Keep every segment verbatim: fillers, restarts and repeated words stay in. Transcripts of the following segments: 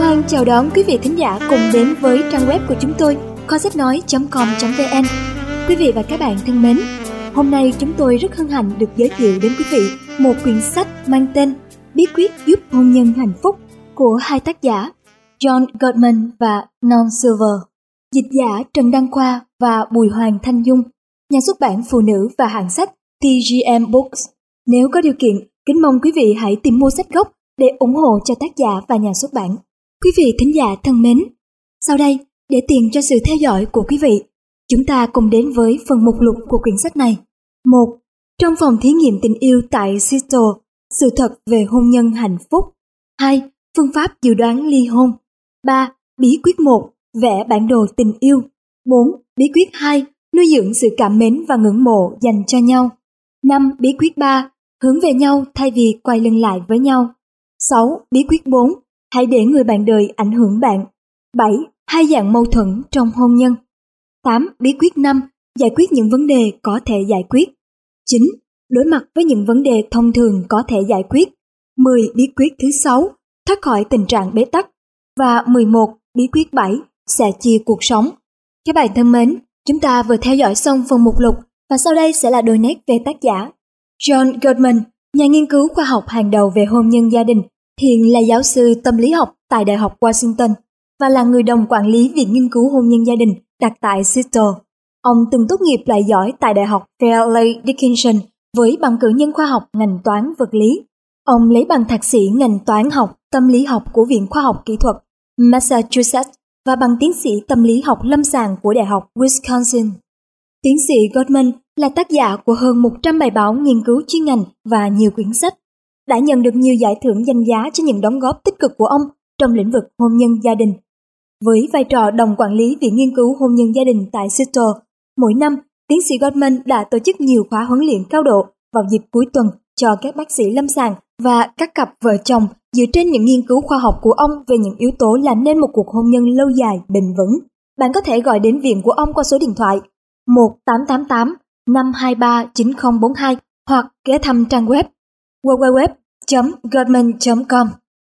hoan chào đón quý vị thính giả cùng đến với trang web của chúng tôi kho sách nói chấm com chấm vn. Quý vị và các bạn thân mến, hôm nay chúng tôi rất hân hạnh được giới thiệu đến quý vị một quyển sách mang tên Bí quyết giúp hôn nhân hạnh phúc của hai tác giả John Gottman và Non Silver, dịch giả Trần Đăng Khoa và Bùi Hoàng Thanh Dung, nhà xuất bản Phụ Nữ và hãng sách tê giê em Books. Nếu có điều kiện, kính mong quý vị hãy tìm mua sách gốc để ủng hộ cho tác giả và nhà xuất bản. Quý vị thính giả thân mến, sau đây, để tiện cho sự theo dõi của quý vị, chúng ta cùng đến với phần mục lục của quyển sách này. một. Trong phòng thí nghiệm tình yêu tại Seattle, sự thật về hôn nhân hạnh phúc. hai. Phương pháp dự đoán ly hôn. ba. Bí quyết một. Vẽ bản đồ tình yêu. bốn. Bí quyết hai. Nuôi dưỡng sự cảm mến và ngưỡng mộ dành cho nhau. năm. Bí quyết ba. Hướng về nhau thay vì quay lưng lại với nhau. sáu. Bí quyết bốn. Hãy để người bạn đời ảnh hưởng bạn. bảy. Hai dạng mâu thuẫn trong hôn nhân. tám. Bí quyết năm. Giải quyết những vấn đề có thể giải quyết. chín. Đối mặt với những vấn đề thông thường có thể giải quyết. mười. Bí quyết thứ sáu. Thoát khỏi tình trạng bế tắc. Và mười một. Bí quyết bảy. Sẻ chia cuộc sống. Các bạn thân mến, chúng ta vừa theo dõi xong phần mục lục và sau đây sẽ là đôi nét về tác giả. John Gottman, nhà nghiên cứu khoa học hàng đầu về hôn nhân gia đình, hiện là giáo sư tâm lý học tại Đại học Washington và là người đồng quản lý Viện Nghiên cứu Hôn nhân gia đình đặt tại Seattle. Ông từng tốt nghiệp loại giỏi tại Đại học Fairleigh Dickinson với bằng cử nhân khoa học ngành toán vật lý. Ông lấy bằng thạc sĩ ngành toán học tâm lý học của Viện Khoa học Kỹ thuật Massachusetts và bằng tiến sĩ tâm lý học lâm sàng của Đại học Wisconsin. Tiến sĩ Gottman là tác giả của hơn một trăm bài báo nghiên cứu chuyên ngành và nhiều quyển sách, đã nhận được nhiều giải thưởng danh giá cho những đóng góp tích cực của ông trong lĩnh vực hôn nhân gia đình. Với vai trò đồng quản lý Viện Nghiên cứu Hôn nhân gia đình tại Seattle, mỗi năm, tiến sĩ Gottman đã tổ chức nhiều khóa huấn luyện cao độ vào dịp cuối tuần cho các bác sĩ lâm sàng và các cặp vợ chồng dựa trên những nghiên cứu khoa học của ông về những yếu tố làm nên một cuộc hôn nhân lâu dài, bền vững. Bạn có thể gọi đến viện của ông qua số điện thoại một tám tám tám năm hai ba chín không bốn hai hoặc ghé thăm trang web w w w chấm gottman chấm com.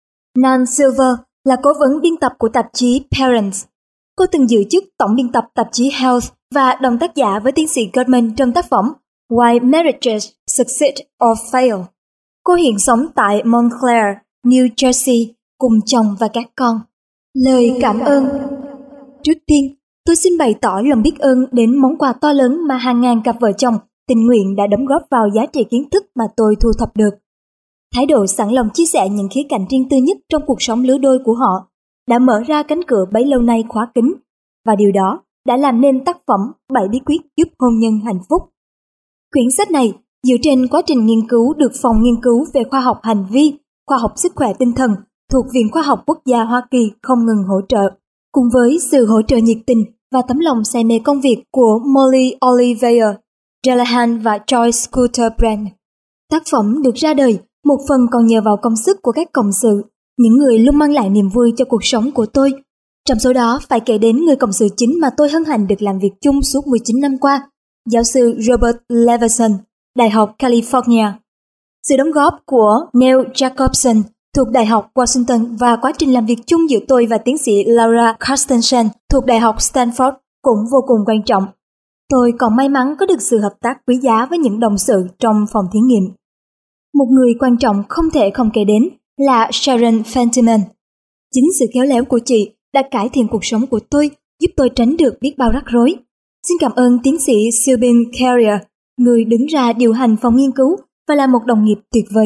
Non Silver là cố vấn biên tập của tạp chí Parents. Cô từng giữ chức tổng biên tập tạp chí Health và đồng tác giả với tiến sĩ Gottman trong tác phẩm Why Marriages Succeed or Fail. Cô hiện sống tại Montclair, New Jersey cùng chồng và các con. Lời cảm ơn. Trước tiên, tôi xin bày tỏ lòng biết ơn đến món quà to lớn mà hàng ngàn cặp vợ chồng tình nguyện đã đóng góp vào giá trị kiến thức mà tôi thu thập được. Thái độ sẵn lòng chia sẻ những khía cạnh riêng tư nhất trong cuộc sống lứa đôi của họ đã mở ra cánh cửa bấy lâu nay khóa kín, và điều đó đã làm nên tác phẩm bảy bí quyết giúp hôn nhân hạnh phúc. Quyển sách này dựa trên quá trình nghiên cứu được Phòng Nghiên cứu về Khoa học Hành vi, Khoa học Sức khỏe tinh thần thuộc Viện Khoa học Quốc gia Hoa Kỳ không ngừng hỗ trợ, cùng với sự hỗ trợ nhiệt tình và tấm lòng say mê công việc của Molly Oliver Delahan và Joyce Scooter Brand. Tác phẩm được ra đời một phần còn nhờ vào công sức của các cộng sự, những người luôn mang lại niềm vui cho cuộc sống của tôi. Trong số đó phải kể đến người cộng sự chính mà tôi hân hạnh được làm việc chung suốt mười chín năm qua, giáo sư Robert Leveson, Đại học California. Sự đóng góp của Neil Jacobson thuộc Đại học Washington và quá trình làm việc chung giữa tôi và tiến sĩ Laura Carstensen thuộc Đại học Stanford cũng vô cùng quan trọng. Tôi còn may mắn có được sự hợp tác quý giá với những đồng sự trong phòng thí nghiệm. Một người quan trọng không thể không kể đến là Sharon Fentiman. Chính sự khéo léo của chị đã cải thiện cuộc sống của tôi, giúp tôi tránh được biết bao rắc rối. Xin cảm ơn tiến sĩ Sylvain Carrier, người đứng ra điều hành phòng nghiên cứu và là một đồng nghiệp tuyệt vời.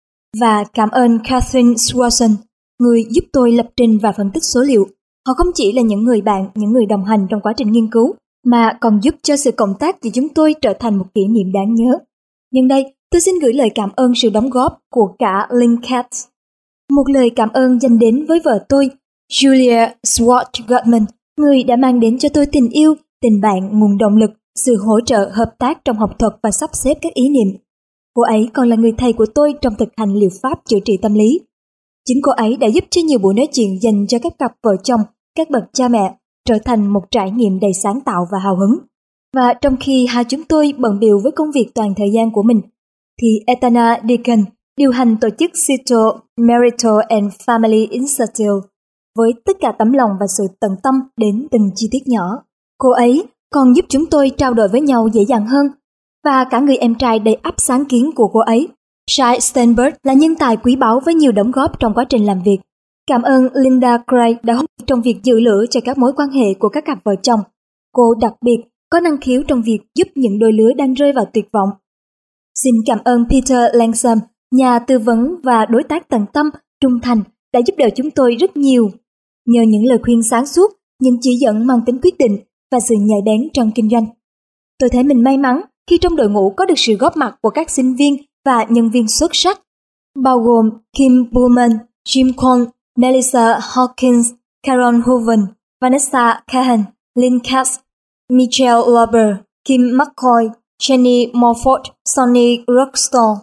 Và cảm ơn Catherine Swanson, người giúp tôi lập trình và phân tích số liệu. Họ không chỉ là những người bạn, những người đồng hành trong quá trình nghiên cứu, mà còn giúp cho sự cộng tác giữa chúng tôi trở thành một kỷ niệm đáng nhớ. Nhân đây, tôi xin gửi lời cảm ơn sự đóng góp của cả Lynn Katz. Một lời cảm ơn dành đến với vợ tôi, Julia Swart Gottman, người đã mang đến cho tôi tình yêu, tình bạn, nguồn động lực, sự hỗ trợ hợp tác trong học thuật và sắp xếp các ý niệm. Cô ấy còn là người thầy của tôi trong thực hành liệu pháp chữa trị tâm lý. Chính cô ấy đã giúp cho nhiều buổi nói chuyện dành cho các cặp vợ chồng, các bậc cha mẹ trở thành một trải nghiệm đầy sáng tạo và hào hứng. Và trong khi hai chúng tôi bận bịu với công việc toàn thời gian của mình, thì Etana Deacon điều hành tổ chức Seattle Marital and Family Institute với tất cả tấm lòng và sự tận tâm đến từng chi tiết nhỏ. Cô ấy còn giúp chúng tôi trao đổi với nhau dễ dàng hơn, và cả người em trai đầy ắp sáng kiến của cô ấy, Shai Steinberg, là nhân tài quý báu với nhiều đóng góp trong quá trình làm việc. Cảm ơn Linda Gray đã hỗ trợ trong việc giữ lửa cho các mối quan hệ của các cặp vợ chồng. Cô đặc biệt có năng khiếu trong việc giúp những đôi lứa đang rơi vào tuyệt vọng. Xin cảm ơn Peter Langsom, nhà tư vấn và đối tác tận tâm, trung thành, đã giúp đỡ chúng tôi rất nhiều. Nhờ những lời khuyên sáng suốt, những chỉ dẫn mang tính quyết định và sự nhạy bén trong kinh doanh, tôi thấy mình may mắn khi trong đội ngũ có được sự góp mặt của các sinh viên và nhân viên xuất sắc, bao gồm Kim Bowman, Jim Cole, Melissa Hawkins, Karen Hoven, Vanessa Cahan, Lynn Katz, Michelle Lauber, Kim McCoy, Jenny Morford, Sonny Rockstall,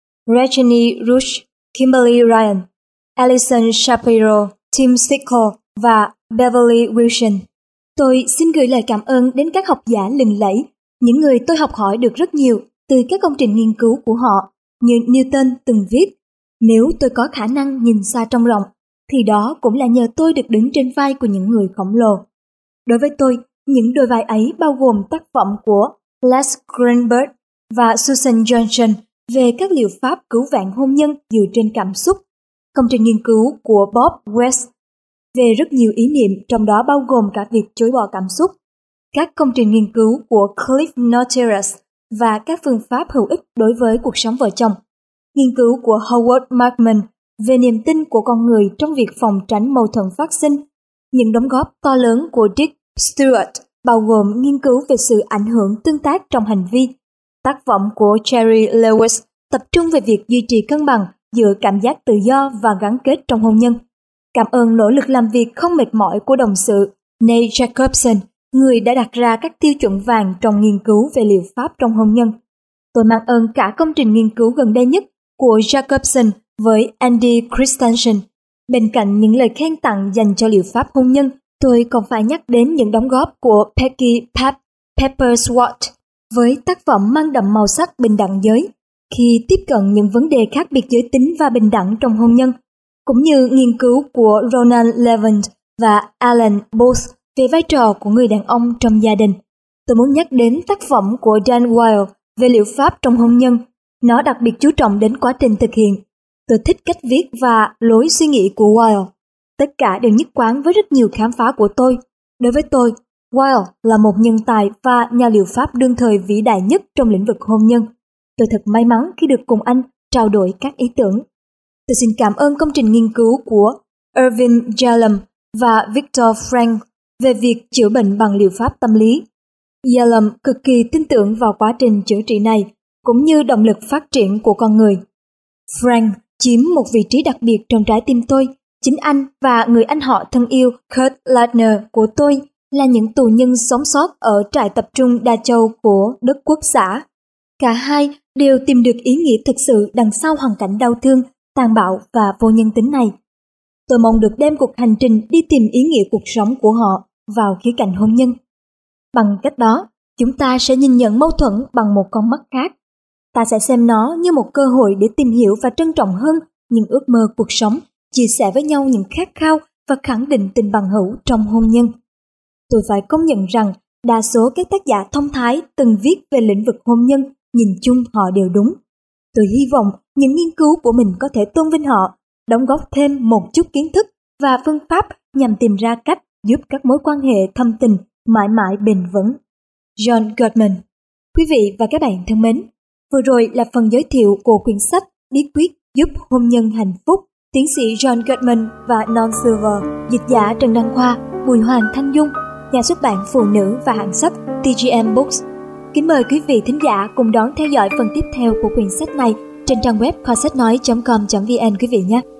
Regina Rush, Kimberly Ryan, Alison Shapiro, Tim Stickle và Beverly Wilson. Tôi xin gửi lời cảm ơn đến các học giả lừng lẫy, những người tôi học hỏi được rất nhiều từ các công trình nghiên cứu của họ, như Newton từng viết, nếu tôi có khả năng nhìn xa trông rộng, thì đó cũng là nhờ tôi được đứng trên vai của những người khổng lồ. Đối với tôi, những đôi vai ấy bao gồm tác phẩm của Les Greenberg và Susan Johnson về các liệu pháp cứu vãn hôn nhân dựa trên cảm xúc, công trình nghiên cứu của Bob West về rất nhiều ý niệm, trong đó bao gồm cả việc chối bỏ cảm xúc, các công trình nghiên cứu của Cliff Notaras và các phương pháp hữu ích đối với cuộc sống vợ chồng, nghiên cứu của Howard Markman về niềm tin của con người trong việc phòng tránh mâu thuẫn phát sinh, những đóng góp to lớn của Dick Stewart bao gồm nghiên cứu về sự ảnh hưởng tương tác trong hành vi, tác phẩm của Jerry Lewis tập trung về việc duy trì cân bằng giữa cảm giác tự do và gắn kết trong hôn nhân. Cảm ơn nỗ lực làm việc không mệt mỏi của đồng sự Nate Jacobson, người đã đặt ra các tiêu chuẩn vàng trong nghiên cứu về liệu pháp trong hôn nhân. Tôi mang ơn cả công trình nghiên cứu gần đây nhất của Jacobson với Andy Christensen. Bên cạnh những lời khen tặng dành cho liệu pháp hôn nhân, tôi còn phải nhắc đến những đóng góp của Peggy Pap Peppersworth với tác phẩm mang đậm màu sắc bình đẳng giới khi tiếp cận những vấn đề khác biệt giới tính và bình đẳng trong hôn nhân, cũng như nghiên cứu của Ronan Levant và Alan Booth về vai trò của người đàn ông trong gia đình. Tôi muốn nhắc đến tác phẩm của Dan Weil về liệu pháp trong hôn nhân. Nó đặc biệt chú trọng đến quá trình thực hiện. Tôi thích cách viết và lối suy nghĩ của Weil. Tất cả đều nhất quán với rất nhiều khám phá của tôi. Đối với tôi, Weil là một nhân tài và nhà liệu pháp đương thời vĩ đại nhất trong lĩnh vực hôn nhân. Tôi thật may mắn khi được cùng anh trao đổi các ý tưởng. Tôi xin cảm ơn công trình nghiên cứu của Irvin Yalom và Viktor Frankl về việc chữa bệnh bằng liệu pháp tâm lý. Yalom cực kỳ tin tưởng vào quá trình chữa trị này, cũng như động lực phát triển của con người. Frankl chiếm một vị trí đặc biệt trong trái tim tôi. Chính anh và người anh họ thân yêu Kurt Ladner của tôi là những tù nhân sống sót ở trại tập trung Đa Châu của đất quốc xã. Cả hai đều tìm được ý nghĩa thực sự đằng sau hoàn cảnh đau thương, tàn bạo và vô nhân tính này. Tôi mong được đem cuộc hành trình đi tìm ý nghĩa cuộc sống của họ vào khía cạnh hôn nhân. Bằng cách đó, chúng ta sẽ nhìn nhận mâu thuẫn bằng một con mắt khác. Ta sẽ xem nó như một cơ hội để tìm hiểu và trân trọng hơn những ước mơ cuộc sống, chia sẻ với nhau những khát khao và khẳng định tình bằng hữu trong hôn nhân. Tôi phải công nhận rằng đa số các tác giả thông thái từng viết về lĩnh vực hôn nhân, nhìn chung họ đều đúng. Tôi hy vọng những nghiên cứu của mình có thể tôn vinh họ, đóng góp thêm một chút kiến thức và phương pháp nhằm tìm ra cách giúp các mối quan hệ thâm tình mãi mãi bền vững. John Gottman. Quý vị và các bạn thân mến, vừa rồi là phần giới thiệu của quyển sách Bí quyết giúp hôn nhân hạnh phúc, tiến sĩ John Gottman và Non Silver, dịch giả Trần Đăng Khoa, Bùi Hoàng Thanh Dung, nhà xuất bản Phụ Nữ và hãng sách tê giê em Books. Kính mời quý vị thính giả cùng đón theo dõi phần tiếp theo của quyển sách này trên trang web kho sách nói chấm com chấm vn quý vị nhé.